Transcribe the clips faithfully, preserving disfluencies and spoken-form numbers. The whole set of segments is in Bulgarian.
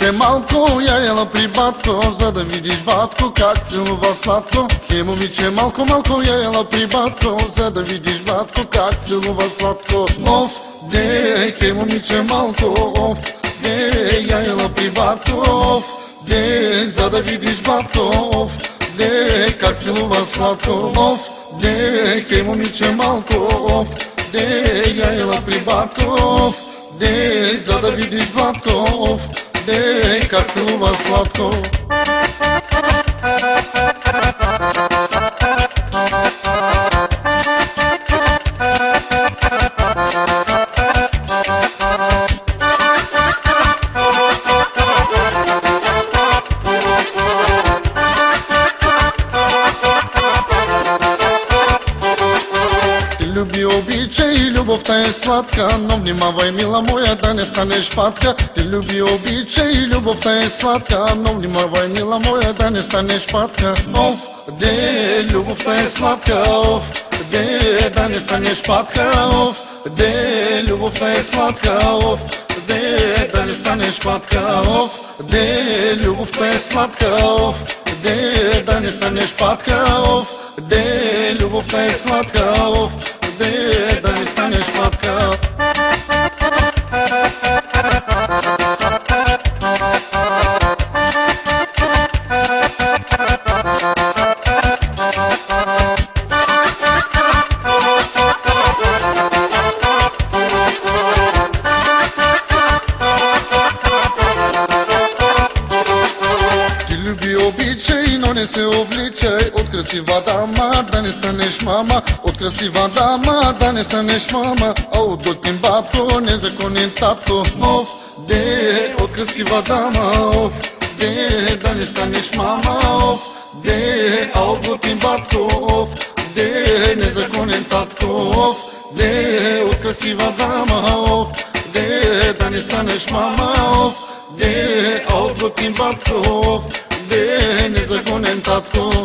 момиче малко, я ела при батко, за да видиш батко как целува сладко. Хе, момиче малко, малко, я ела при батко, за да видиш батко как целува сладко. Оф, де, хе, момиче малко, оф, де, я ела при батко, оф, де, за да видиш батко, оф, де, как целува сладко. Оф, де, хе, момиче малко, оф, де, я ела при батко, оф, де, за да видиш батко, оф, де, как целува сладко. Люби, обичай, любовта е сладка, но внимавай, мила моя, да не станеш патка. Ти люби, обичай, любовта е сладка, но внимавай, мила моя, да не станеш патка. Оф, де, любовта е сладка, оф, де, да не станеш патка. Оф, де, любовта е сладка, оф, де, да не станеш патка. Оф, де, любовта е сладка, оф, де, да не станеш патка. Оф, де, любовта е сладка, оф, де, да не станеш патка. Обичай, но не се обличай от красива дама, да не станеш мама. От красива дама, да не станеш мама, а от готин батко, незаконен татко. Оф, де, от красива дама, оф, де, да не станеш мама. Оф, де, а от готин батко, оф, де, незаконен татко. Оф, де, от красива дама, оф, де, да не станеш мама. Оф, де, а от готин батко, оф, де, незаконен татко.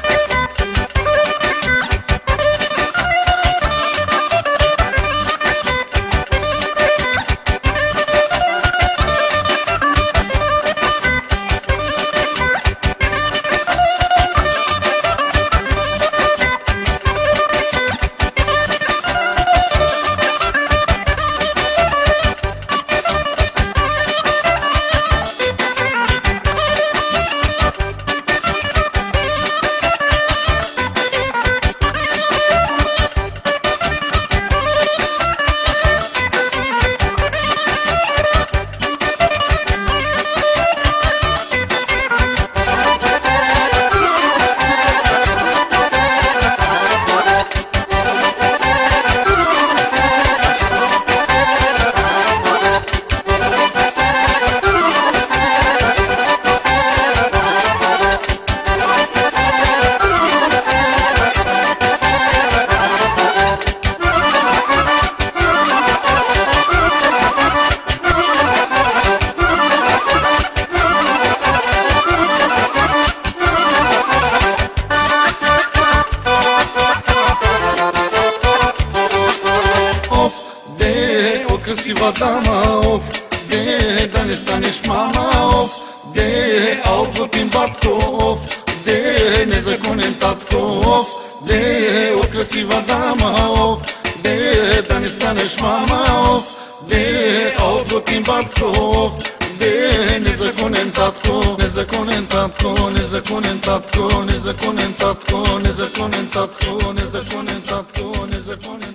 Красива дама, оф, де, да не станеш мама. Оф, де, а от готин батко, оф, де, незаконен татко. Оф, де, от красива дама, оф, де, да не станеш мама. Оф, де, а от готин батко, оф, де, незаконен татко. Незаконен татко, незаконен татко, незаконен татко, незаконен татко, незаконен татко, незаконен